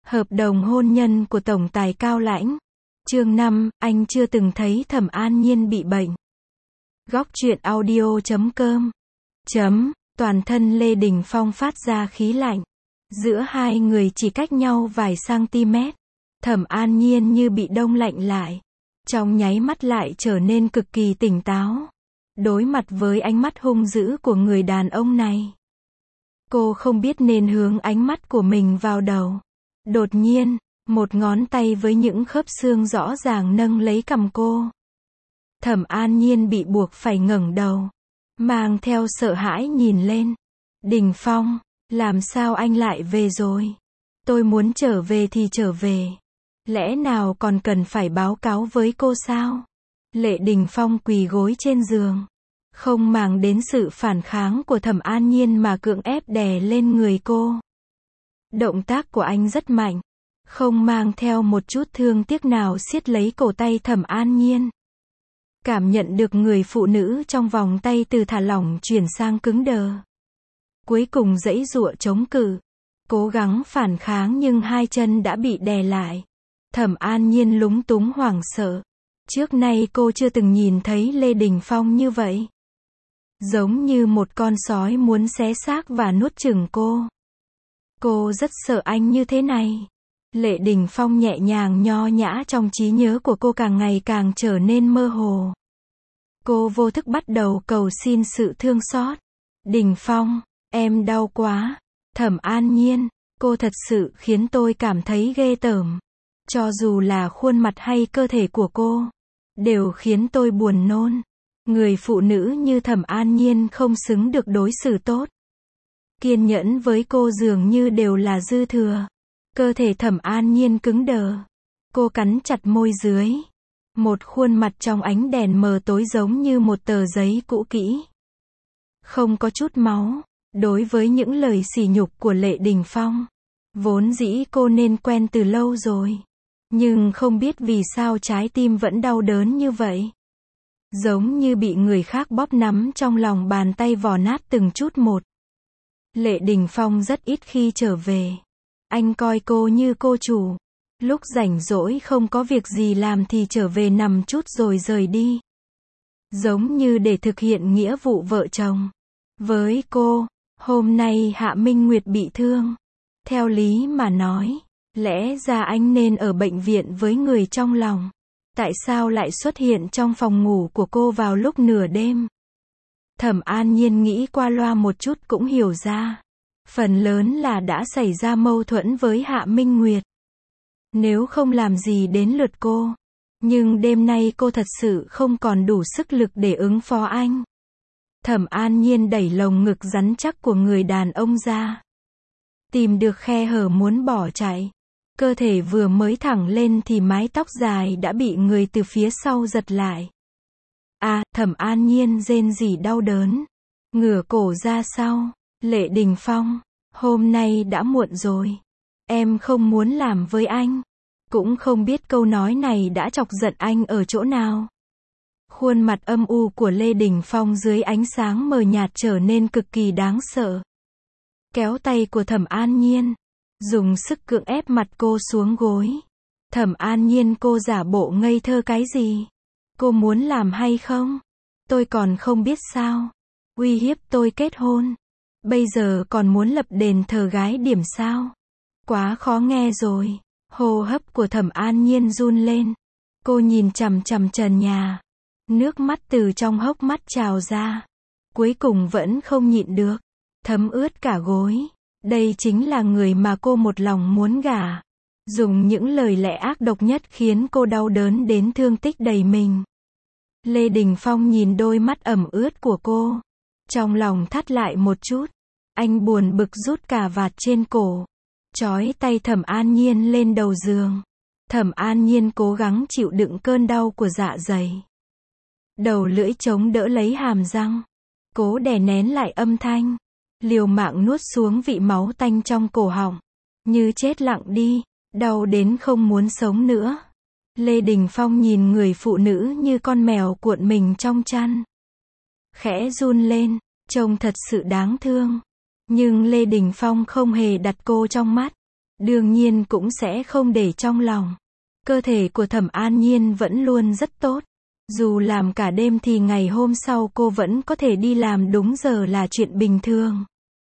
Hợp đồng hôn nhân của tổng tài Cao Lãnh. Chương 5, anh chưa từng thấy Thẩm An Nhiên bị bệnh. Góc truyện audio.com. Toàn thân Lê Đình Phong phát ra khí lạnh. Giữa hai người chỉ cách nhau vài cm. Thẩm An Nhiên như bị đông lạnh lại. Trong nháy mắt lại trở nên cực kỳ tỉnh táo. Đối mặt với ánh mắt hung dữ của người đàn ông này. Cô không biết nên hướng ánh mắt của mình vào đâu. Đột nhiên, một ngón tay với những khớp xương rõ ràng nâng lấy cằm cô. Thẩm An Nhiên bị buộc phải ngẩng đầu, mang theo sợ hãi nhìn lên. Đình Phong, làm sao anh lại về rồi? Tôi muốn trở về thì trở về. Lẽ nào còn cần phải báo cáo với cô sao? Lệ Đình Phong quỳ gối trên giường, không màng đến sự phản kháng của Thẩm An Nhiên mà cưỡng ép đè lên người cô. Động tác của anh rất mạnh, không mang theo một chút thương tiếc nào siết lấy cổ tay Thẩm An Nhiên. Cảm nhận được người phụ nữ trong vòng tay từ thả lỏng chuyển sang cứng đờ. Cuối cùng giãy giụa chống cự, cố gắng phản kháng nhưng hai chân đã bị đè lại. Thẩm An Nhiên lúng túng hoảng sợ. Trước nay cô chưa từng nhìn thấy Lê Đình Phong như vậy. Giống như một con sói muốn xé xác và nuốt chửng cô. Cô rất sợ anh như thế này. Lệ Đình Phong nhẹ nhàng nho nhã trong trí nhớ của cô càng ngày càng trở nên mơ hồ. Cô vô thức bắt đầu cầu xin sự thương xót. Đình Phong, em đau quá. Thẩm An Nhiên, cô thật sự khiến tôi cảm thấy ghê tởm. Cho dù là khuôn mặt hay cơ thể của cô, đều khiến tôi buồn nôn. Người phụ nữ như Thẩm An Nhiên không xứng được đối xử tốt. Kiên nhẫn với cô dường như đều là dư thừa. Cơ thể Thẩm An Nhiên cứng đờ. Cô cắn chặt môi dưới. Một khuôn mặt trong ánh đèn mờ tối giống như một tờ giấy cũ kỹ. Không có chút máu. Đối với những lời sỉ nhục của Lệ Đình Phong, vốn dĩ cô nên quen từ lâu rồi. Nhưng không biết vì sao trái tim vẫn đau đớn như vậy. Giống như bị người khác bóp nắm trong lòng bàn tay vò nát từng chút một. Lệ Đình Phong rất ít khi trở về. Anh coi cô như cô chủ. Lúc rảnh rỗi không có việc gì làm thì trở về nằm chút rồi rời đi. Giống như để thực hiện nghĩa vụ vợ chồng. Với cô, hôm nay Hạ Minh Nguyệt bị thương. Theo lý mà nói, lẽ ra anh nên ở bệnh viện với người trong lòng. Tại sao lại xuất hiện trong phòng ngủ của cô vào lúc nửa đêm? Thẩm An Nhiên nghĩ qua loa một chút cũng hiểu ra. Phần lớn là đã xảy ra mâu thuẫn với Hạ Minh Nguyệt. Nếu không làm gì đến lượt cô. Nhưng đêm nay cô thật sự không còn đủ sức lực để ứng phó anh. Thẩm An Nhiên đẩy lồng ngực rắn chắc của người đàn ông ra. Tìm được khe hở muốn bỏ chạy. Cơ thể vừa mới thẳng lên thì mái tóc dài đã bị người từ phía sau giật lại. Thẩm An Nhiên rên rỉ đau đớn. Ngửa cổ ra sau. Lệ Đình Phong, hôm nay đã muộn rồi. Em không muốn làm với anh. Cũng không biết câu nói này đã chọc giận anh ở chỗ nào. Khuôn mặt âm u của Lê Đình Phong dưới ánh sáng mờ nhạt trở nên cực kỳ đáng sợ. Kéo tay của Thẩm An Nhiên, dùng sức cưỡng ép mặt cô xuống gối. Thẩm An Nhiên, cô giả bộ ngây thơ cái gì? Cô muốn làm hay không? Tôi còn không biết sao? Uy hiếp tôi kết hôn. Bây giờ còn muốn lập đền thờ gái điểm sao? Quá khó nghe rồi. Hô hấp của Thẩm An Nhiên run lên. Cô nhìn chằm chằm trần nhà. Nước mắt từ trong hốc mắt trào ra. Cuối cùng vẫn không nhịn được. Thấm ướt cả gối. Đây chính là người mà cô một lòng muốn gả. Dùng những lời lẽ ác độc nhất khiến cô đau đớn đến thương tích đầy mình. Lê Đình Phong nhìn đôi mắt ẩm ướt của cô. Trong lòng thắt lại một chút. Anh buồn bực rút cà vạt trên cổ. Trói tay Thẩm An Nhiên lên đầu giường. Thẩm An Nhiên cố gắng chịu đựng cơn đau của dạ dày. Đầu lưỡi chống đỡ lấy hàm răng. Cố đè nén lại âm thanh. Liều mạng nuốt xuống vị máu tanh trong cổ họng. Như chết lặng đi. Đau đến không muốn sống nữa. Lê Đình Phong nhìn người phụ nữ như con mèo cuộn mình trong chăn. Khẽ run lên. Trông thật sự đáng thương. Nhưng Lê Đình Phong không hề đặt cô trong mắt. đương nhiên cũng sẽ không để trong lòng. Cơ thể của Thẩm An Nhiên vẫn luôn rất tốt. Dù làm cả đêm thì ngày hôm sau cô vẫn có thể đi làm đúng giờ là chuyện bình thường.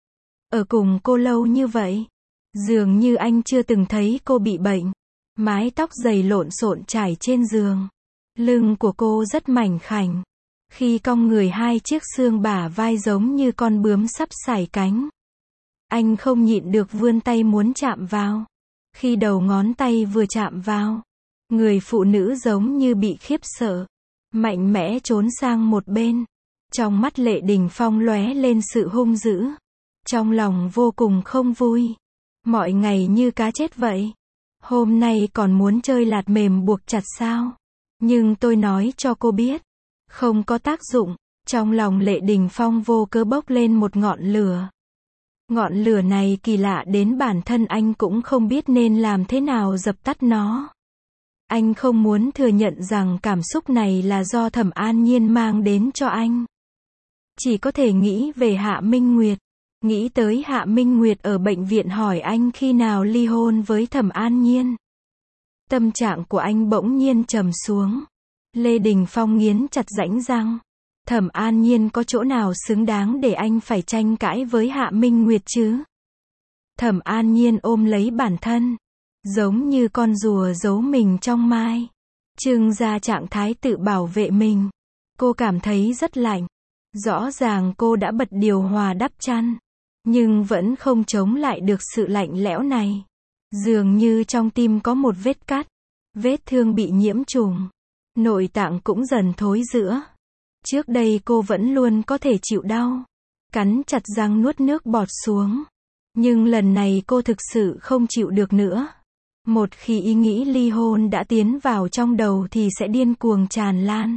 Ở cùng cô lâu như vậy, dường như anh chưa từng thấy cô bị bệnh. Mái tóc dày lộn xộn trải trên giường. Lưng của cô rất mảnh khảnh. Khi cong người hai chiếc xương bả vai giống như con bướm sắp sải cánh. Anh không nhịn được vươn tay muốn chạm vào. Khi đầu ngón tay vừa chạm vào, người phụ nữ giống như bị khiếp sợ, mạnh mẽ trốn sang một bên. Trong mắt Lệ Đình Phong lóe lên sự hung dữ. Trong lòng vô cùng không vui. Mọi ngày như cá chết vậy. Hôm nay còn muốn chơi lạt mềm buộc chặt sao? Nhưng tôi nói cho cô biết, không có tác dụng. Trong lòng Lệ Đình Phong vô cớ bốc lên một ngọn lửa. Ngọn lửa này kỳ lạ đến bản thân anh cũng không biết nên làm thế nào dập tắt nó. Anh không muốn thừa nhận rằng cảm xúc này là do Thẩm An Nhiên mang đến cho anh. Chỉ có thể nghĩ về Hạ Minh Nguyệt. Nghĩ tới Hạ Minh Nguyệt ở bệnh viện hỏi anh khi nào ly hôn với Thẩm An Nhiên. Tâm trạng của anh bỗng nhiên trầm xuống. Lê Đình Phong nghiến chặt rãnh răng. Thẩm An Nhiên có chỗ nào xứng đáng để anh phải tranh cãi với Hạ Minh Nguyệt chứ? Thẩm An Nhiên ôm lấy bản thân, giống như con rùa giấu mình trong mai, trưng ra trạng thái tự bảo vệ mình. Cô cảm thấy rất lạnh. Rõ ràng cô đã bật điều hòa đắp chăn, nhưng vẫn không chống lại được sự lạnh lẽo này. Dường như trong tim có một vết cắt, vết thương bị nhiễm trùng, nội tạng cũng dần thối rữa. Trước đây cô vẫn luôn có thể chịu đau, cắn chặt răng nuốt nước bọt xuống. Nhưng lần này cô thực sự không chịu được nữa. Một khi ý nghĩ ly hôn đã tiến vào trong đầu thì sẽ điên cuồng tràn lan.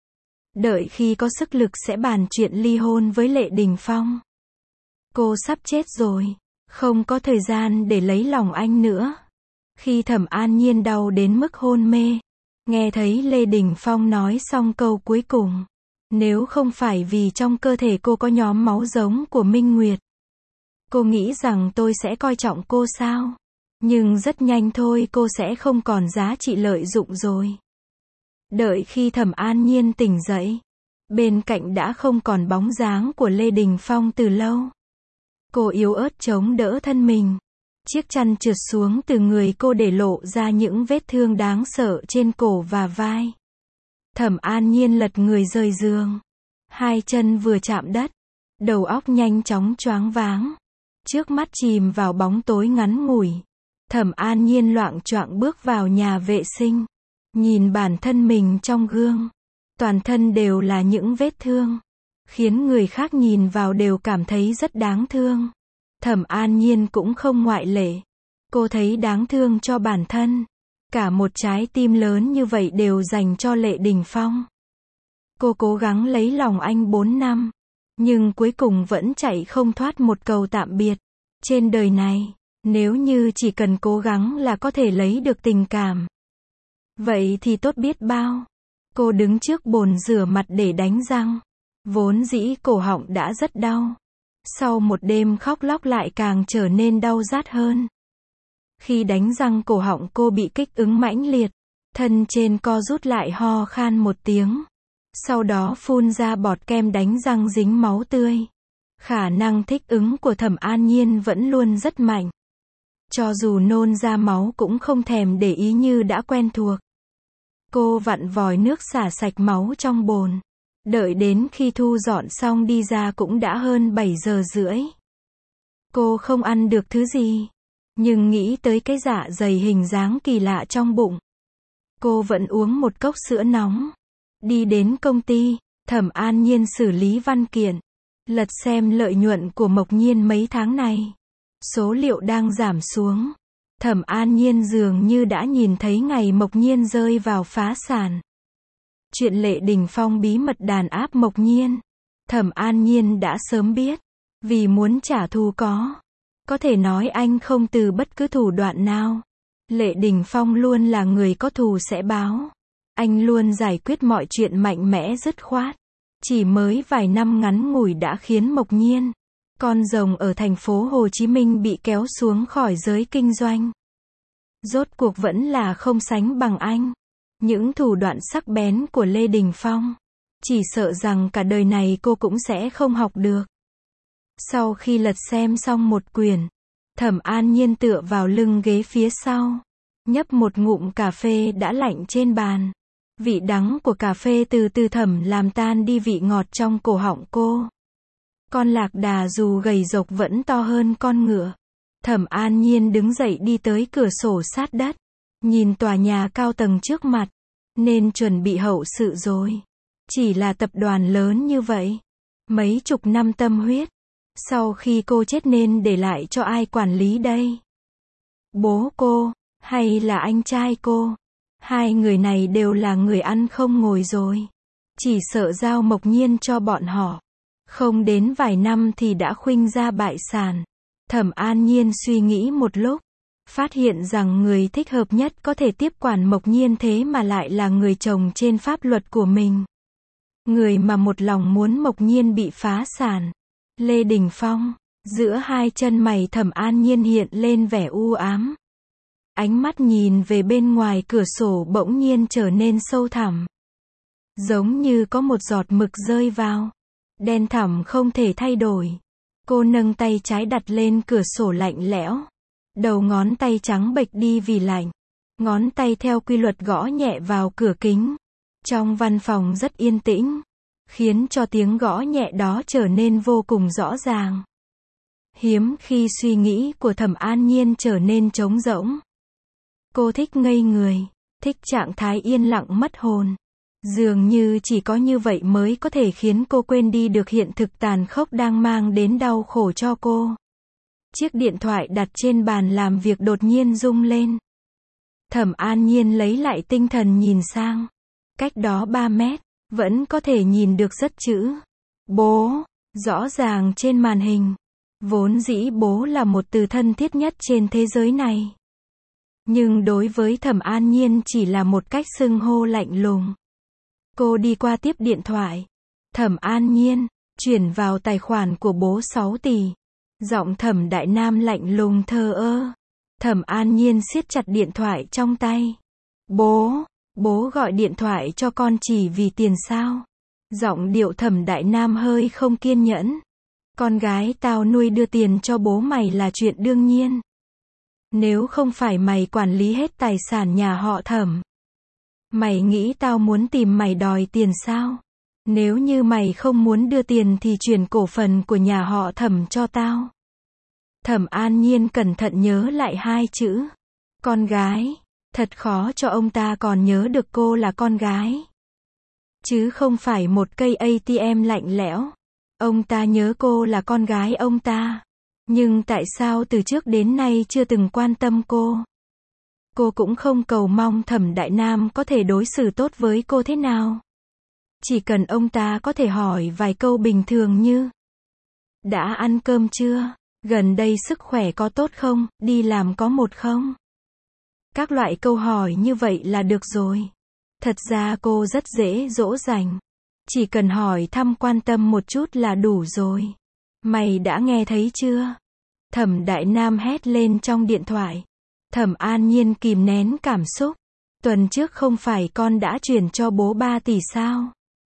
Đợi khi có sức lực sẽ bàn chuyện ly hôn với Lệ Đình Phong. Cô sắp chết rồi, không có thời gian để lấy lòng anh nữa. Khi Thẩm An Nhiên đau đến mức hôn mê, nghe thấy Lê Đình Phong nói xong câu cuối cùng. Nếu không phải vì trong cơ thể cô có nhóm máu giống của Minh Nguyệt, cô nghĩ rằng tôi sẽ coi trọng cô sao? Nhưng rất nhanh thôi cô sẽ không còn giá trị lợi dụng rồi. Đợi khi Thẩm An Nhiên tỉnh dậy, bên cạnh đã không còn bóng dáng của Lê Đình Phong từ lâu. Cô yếu ớt chống đỡ thân mình. Chiếc chăn trượt xuống từ người cô để lộ ra những vết thương đáng sợ trên cổ và vai. Thẩm An Nhiên lật người rời giường. Hai chân vừa chạm đất, đầu óc nhanh chóng choáng váng. Trước mắt chìm vào bóng tối ngắn ngủi. Thẩm An Nhiên loạng choạng bước vào nhà vệ sinh. Nhìn bản thân mình trong gương. Toàn thân đều là những vết thương, khiến người khác nhìn vào đều cảm thấy rất đáng thương. Thẩm An Nhiên cũng không ngoại lệ. Cô thấy đáng thương cho bản thân. Cả một trái tim lớn như vậy đều dành cho Lệ Đình Phong. Cô cố gắng lấy lòng anh 4 năm, nhưng cuối cùng vẫn chạy không thoát một câu tạm biệt. Trên đời này, nếu như chỉ cần cố gắng là có thể lấy được tình cảm, vậy thì tốt biết bao. Cô đứng trước bồn rửa mặt để đánh răng. Vốn dĩ cổ họng đã rất đau. Sau một đêm khóc lóc lại càng trở nên đau rát hơn. Khi đánh răng cổ họng cô bị kích ứng mãnh liệt. Thân trên co rút lại ho khan một tiếng. Sau đó phun ra bọt kem đánh răng dính máu tươi. Khả năng thích ứng của Thẩm An Nhiên vẫn luôn rất mạnh. Cho dù nôn ra máu cũng không thèm để ý như đã quen thuộc. Cô vặn vòi nước xả sạch máu trong bồn. Đợi đến khi thu dọn xong đi ra cũng đã hơn 7 giờ rưỡi. Cô không ăn được thứ gì, nhưng nghĩ tới cái dạ dày hình dáng kỳ lạ trong bụng. Cô vẫn uống một cốc sữa nóng. Đi đến công ty, Thẩm An Nhiên xử lý văn kiện. Lật xem lợi nhuận của Mộc Nhiên mấy tháng này. Số liệu đang giảm xuống. Thẩm An Nhiên dường như đã nhìn thấy ngày Mộc Nhiên rơi vào phá sản. Chuyện Lệ Đình Phong bí mật đàn áp Mộc Nhiên, Thẩm An Nhiên đã sớm biết. Vì muốn trả thù có thể nói anh không từ bất cứ thủ đoạn nào. Lệ Đình Phong luôn là người có thù sẽ báo. Anh luôn giải quyết mọi chuyện mạnh mẽ dứt khoát. Chỉ mới vài năm ngắn ngủi đã khiến Mộc Nhiên Con rồng ở thành phố Hồ Chí Minh bị kéo xuống khỏi giới kinh doanh. Rốt cuộc vẫn là không sánh bằng anh. Những thủ đoạn sắc bén của Lê Đình Phong. Chỉ sợ rằng cả đời này cô cũng sẽ không học được. Sau khi lật xem xong một quyển, Thẩm An Nhiên tựa vào lưng ghế phía sau. Nhấp một ngụm cà phê đã lạnh trên bàn. Vị đắng của cà phê từ từ thẩm làm tan đi vị ngọt trong cổ họng cô. Con lạc đà dù gầy rộc vẫn to hơn con ngựa. Thẩm An Nhiên đứng dậy đi tới cửa sổ sát đất. Nhìn tòa nhà cao tầng trước mặt. Nên chuẩn bị hậu sự rồi. Chỉ là tập đoàn lớn như vậy. Mấy chục năm tâm huyết. Sau khi cô chết nên để lại cho ai quản lý đây? Bố cô, hay là anh trai cô? Hai người này đều là người ăn không ngồi rồi. Chỉ sợ giao Mộc Nhiên cho bọn họ. Không đến vài năm thì đã khuynh ra bại sản. Thẩm An Nhiên suy nghĩ một lúc. Phát hiện rằng người thích hợp nhất có thể tiếp quản Mộc Nhiên thế mà lại là người chồng trên pháp luật của mình. Người mà một lòng muốn Mộc Nhiên bị phá sản. Lê Đình Phong. Giữa hai chân mày Thẩm An Nhiên hiện lên vẻ u ám. Ánh mắt nhìn về bên ngoài cửa sổ bỗng nhiên trở nên sâu thẳm. Giống như có một giọt mực rơi vào. Đen thẳm không thể thay đổi. Cô nâng tay trái đặt lên cửa sổ lạnh lẽo. Đầu ngón tay trắng bệch đi vì lạnh. Ngón tay theo quy luật gõ nhẹ vào cửa kính. Trong văn phòng rất yên tĩnh. Khiến cho tiếng gõ nhẹ đó trở nên vô cùng rõ ràng. Hiếm khi suy nghĩ của Thẩm An Nhiên trở nên trống rỗng. Cô thích ngây người. Thích trạng thái yên lặng mất hồn. Dường như chỉ có như vậy mới có thể khiến cô quên đi được hiện thực tàn khốc đang mang đến đau khổ cho cô. Chiếc điện thoại đặt trên bàn làm việc đột nhiên rung lên. Thẩm An Nhiên lấy lại tinh thần nhìn sang. Cách đó 3 mét, vẫn có thể nhìn được rất chữ. Bố, rõ ràng trên màn hình. Vốn dĩ bố là một từ thân thiết nhất trên thế giới này. Nhưng đối với Thẩm An Nhiên chỉ là một cách xưng hô lạnh lùng. Cô đi qua tiếp điện thoại. Thẩm An Nhiên, chuyển vào tài khoản của bố 6 tỷ. Giọng Thẩm Đại Nam lạnh lùng thờ ơ. Thẩm An Nhiên siết chặt điện thoại trong tay. Bố gọi điện thoại cho con chỉ vì tiền sao? Giọng điệu Thẩm Đại Nam hơi không kiên nhẫn. Con gái tao nuôi đưa tiền cho bố mày là chuyện đương nhiên. Nếu không phải mày quản lý hết tài sản nhà họ Thẩm. Mày nghĩ tao muốn tìm mày đòi tiền sao? Nếu như mày không muốn đưa tiền thì chuyển cổ phần của nhà họ Thẩm cho tao. Thẩm An Nhiên cẩn thận nhớ lại hai chữ. Con gái. Thật khó cho ông ta còn nhớ được cô là con gái. Chứ không phải một cây ATM lạnh lẽo. Ông ta nhớ cô là con gái ông ta. Nhưng tại sao từ trước đến nay chưa từng quan tâm cô? Cô cũng không cầu mong Thẩm Đại Nam có thể đối xử tốt với cô thế nào. Chỉ cần ông ta có thể hỏi vài câu bình thường như: đã ăn cơm chưa? Gần đây sức khỏe có tốt không? Đi làm có mệt không? Các loại câu hỏi như vậy là được rồi. Thật ra cô rất dễ dỗ dành. Chỉ cần hỏi thăm quan tâm một chút là đủ rồi. Mày đã nghe thấy chưa? Thẩm Đại Nam hét lên trong điện thoại. Thẩm An Nhiên kìm nén cảm xúc. Tuần trước không phải con đã chuyển cho bố 3 tỷ sao?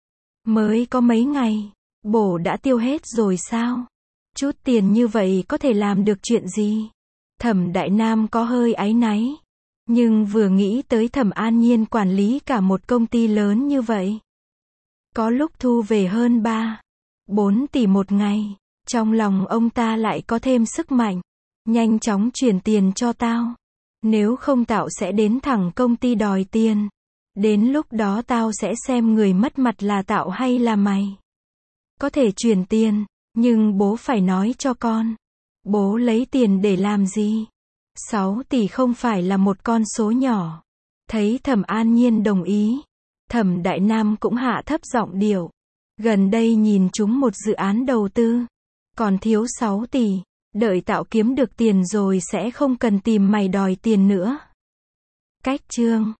Mới có mấy ngày, bố đã tiêu hết rồi sao? Chút tiền như vậy có thể làm được chuyện gì? Thẩm Đại Nam có hơi áy náy. Nhưng vừa nghĩ tới Thẩm An Nhiên quản lý cả một công ty lớn như vậy. Có lúc thu về hơn 3-4 tỷ một ngày. Trong lòng ông ta lại có thêm sức mạnh. Nhanh chóng chuyển tiền cho tao. Nếu không tao sẽ đến thẳng công ty đòi tiền. Đến lúc đó tao sẽ xem người mất mặt là tao hay là mày. Có thể chuyển tiền, nhưng bố phải nói cho con. Bố lấy tiền để làm gì? 6 tỷ không phải là một con số nhỏ. Thấy Thẩm An Nhiên đồng ý. Thẩm Đại Nam cũng hạ thấp giọng điệu. Gần đây nhìn chúng một dự án đầu tư. Còn thiếu 6 tỷ. Đợi tao kiếm được tiền rồi sẽ không cần tìm mày đòi tiền nữa. Cách chương